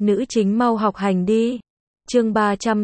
Nữ chính mau học hành đi. Chương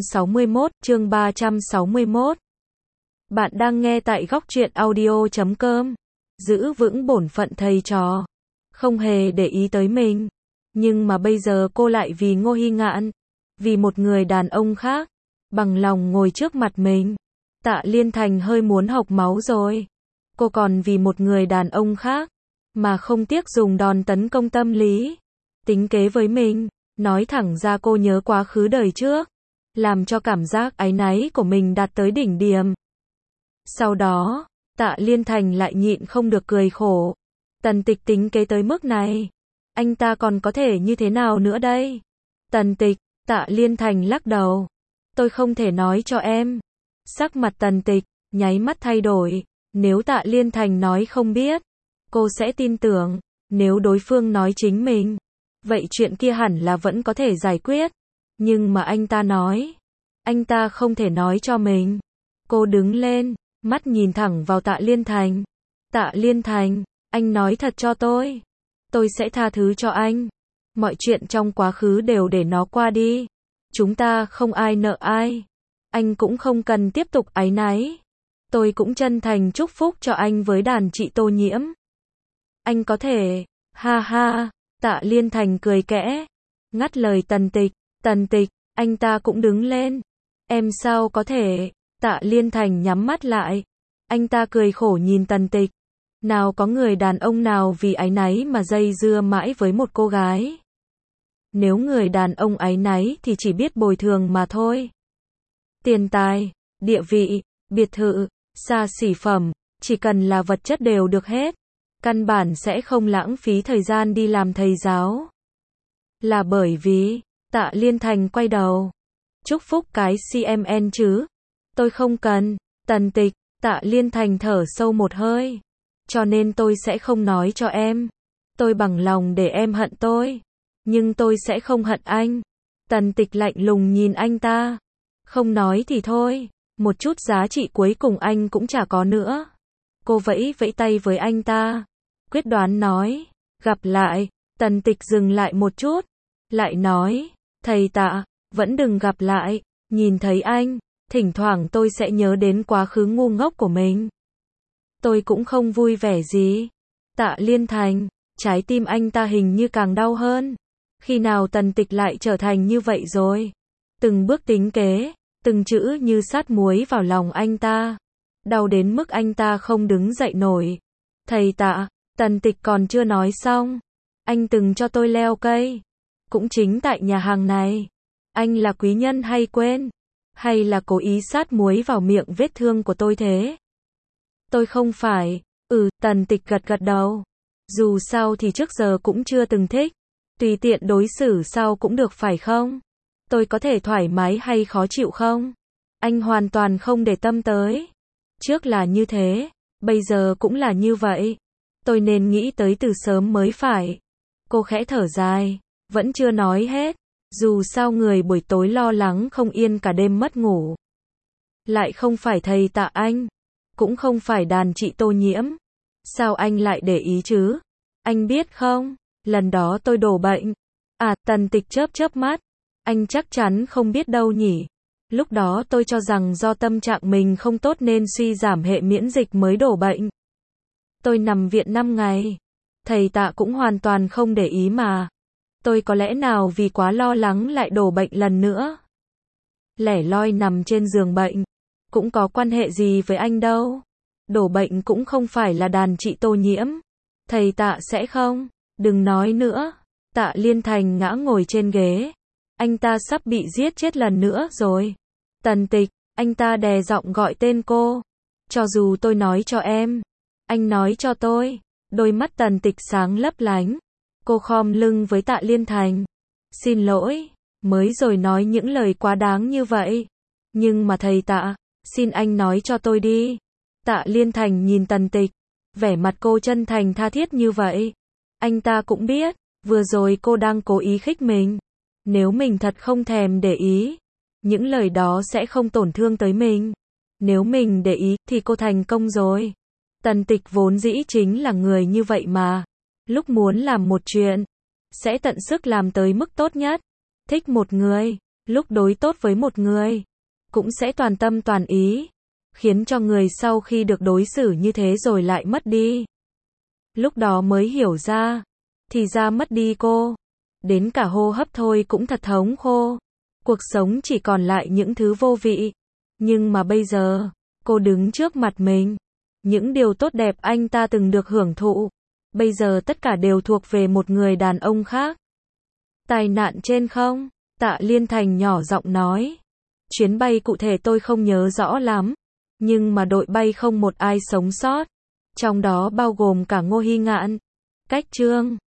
361. Bạn đang nghe tại góc truyện audio.com. Giữ vững bổn phận thầy trò. Không hề để ý tới mình. Nhưng mà bây giờ cô lại vì Ngô Hy Ngạn, vì một người đàn ông khác, bằng lòng ngồi trước mặt mình. Tạ Liên Thành hơi muốn hộc máu rồi. Cô còn vì một người đàn ông khác, mà không tiếc dùng đòn tấn công tâm lý, tính kế với mình. Nói thẳng ra cô nhớ quá khứ đời trước, làm cho cảm giác áy náy của mình đạt tới đỉnh điểm. Sau đó, Tạ Liên Thành lại nhịn không được cười khổ. Tần Tịch tính kế tới mức này, anh ta còn có thể như thế nào nữa đây? Tần Tịch, Tạ Liên Thành lắc đầu. Tôi không thể nói cho em. Sắc mặt Tần Tịch nháy mắt thay đổi. Nếu Tạ Liên Thành nói không biết, cô sẽ tin tưởng. Nếu đối phương nói chính mình, vậy chuyện kia hẳn là vẫn có thể giải quyết. Nhưng mà anh ta nói, anh ta không thể nói cho mình. Cô đứng lên, mắt nhìn thẳng vào Tạ Liên Thành. Tạ Liên Thành, anh nói thật cho tôi sẽ tha thứ cho anh. Mọi chuyện trong quá khứ đều để nó qua đi. Chúng ta không ai nợ ai. Anh cũng không cần tiếp tục áy náy. Tôi cũng chân thành chúc phúc cho anh với đàn chị Tô Nhiễm. Anh có thể, ha ha. Tạ Liên Thành cười kẽ, ngắt lời Tần Tịch. Tần Tịch, anh ta cũng đứng lên. Em sao có thể? Tạ Liên Thành nhắm mắt lại. Anh ta cười khổ nhìn Tần Tịch. Nào có người đàn ông nào vì áy náy mà dây dưa mãi với một cô gái. Nếu người đàn ông áy náy thì chỉ biết bồi thường mà thôi. Tiền tài, địa vị, biệt thự, xa xỉ phẩm, chỉ cần là vật chất đều được hết. Căn bản sẽ không lãng phí thời gian đi làm thầy giáo. Là bởi vì, Tạ Liên Thành quay đầu. Chúc phúc cái CMN chứ. Tôi không cần. Tần Tịch, Tạ Liên Thành thở sâu một hơi. Cho nên tôi sẽ không nói cho em. Tôi bằng lòng để em hận tôi. Nhưng tôi sẽ không hận anh. Tần Tịch lạnh lùng nhìn anh ta. Không nói thì thôi. Một chút giá trị cuối cùng anh cũng chả có nữa. Cô vẫy vẫy tay với anh ta. Quyết đoán nói. Gặp lại. Tần Tịch dừng lại một chút. Lại nói. Thầy Tạ, vẫn đừng gặp lại. Nhìn thấy anh, thỉnh thoảng tôi sẽ nhớ đến quá khứ ngu ngốc của mình. Tôi cũng không vui vẻ gì. Tạ Liên Thành, trái tim anh ta hình như càng đau hơn. Khi nào Tần Tịch lại trở thành như vậy rồi? Từng bước tính kế, từng chữ như sát muối vào lòng anh ta. Đau đến mức anh ta không đứng dậy nổi. Thầy Tạ, Tần Tịch còn chưa nói xong. Anh từng cho tôi leo cây. Cũng chính tại nhà hàng này. Anh là quý nhân hay quên? Hay là cố ý sát muối vào miệng vết thương của tôi thế? Tôi không phải. Tần Tịch gật gật đầu. Dù sao thì trước giờ cũng chưa từng thích. Tùy tiện đối xử sao cũng được phải không? Tôi có thể thoải mái hay khó chịu không? Anh hoàn toàn không để tâm tới. Trước là như thế, bây giờ cũng là như vậy. Tôi nên nghĩ tới từ sớm mới phải. Cô khẽ thở dài, vẫn chưa nói hết. Dù sao người buổi tối lo lắng không yên cả đêm mất ngủ. Lại không phải thầy Tạ anh. Cũng không phải đàn chị Tô Nhiễm. Sao anh lại để ý chứ? Anh biết không, lần đó tôi đổ bệnh. Tần Tịch chớp chớp mắt. Anh chắc chắn không biết đâu nhỉ. Lúc đó tôi cho rằng do tâm trạng mình không tốt nên suy giảm hệ miễn dịch mới đổ bệnh. Tôi nằm viện 5 ngày. Thầy Tạ cũng hoàn toàn không để ý mà. Tôi có lẽ nào vì quá lo lắng lại đổ bệnh lần nữa. Lẻ loi nằm trên giường bệnh. Cũng có quan hệ gì với anh đâu. Đổ bệnh cũng không phải là đàn chị Tô Nhiễm. Thầy Tạ sẽ không. Đừng nói nữa. Tạ Liên Thành ngã ngồi trên ghế. Anh ta sắp bị giết chết lần nữa rồi. Tần Tịch, anh ta đè giọng gọi tên cô. Cho dù tôi nói cho em, anh nói cho tôi. Đôi mắt Tần Tịch sáng lấp lánh. Cô khom lưng với Tạ Liên Thành. Xin lỗi, mới rồi nói những lời quá đáng như vậy. Nhưng mà thầy Tạ, xin anh nói cho tôi đi. Tạ Liên Thành nhìn Tần Tịch, vẻ mặt cô chân thành tha thiết như vậy. Anh ta cũng biết, vừa rồi cô đang cố ý khích mình. Nếu mình thật không thèm để ý, những lời đó sẽ không tổn thương tới mình. Nếu mình để ý, thì cô thành công rồi. Tần Tịch vốn dĩ chính là người như vậy mà. Lúc muốn làm một chuyện, sẽ tận sức làm tới mức tốt nhất. thích một người, lúc đối tốt với một người, cũng sẽ toàn tâm toàn ý, khiến cho người sau khi được đối xử như thế rồi lại mất đi. Lúc đó mới hiểu ra, thì ra mất đi cô, đến cả hô hấp thôi cũng thật thống khô. Cuộc sống chỉ còn lại những thứ vô vị. Nhưng mà bây giờ, cô đứng trước mặt mình, những điều tốt đẹp anh ta từng được hưởng thụ, bây giờ tất cả đều thuộc về một người đàn ông khác. Tai nạn trên không? Tạ Liên Thành nhỏ giọng nói. Chuyến bay cụ thể tôi không nhớ rõ lắm, nhưng mà đội bay không một ai sống sót, trong đó bao gồm cả Ngô Hy Ngạn. Cách Trương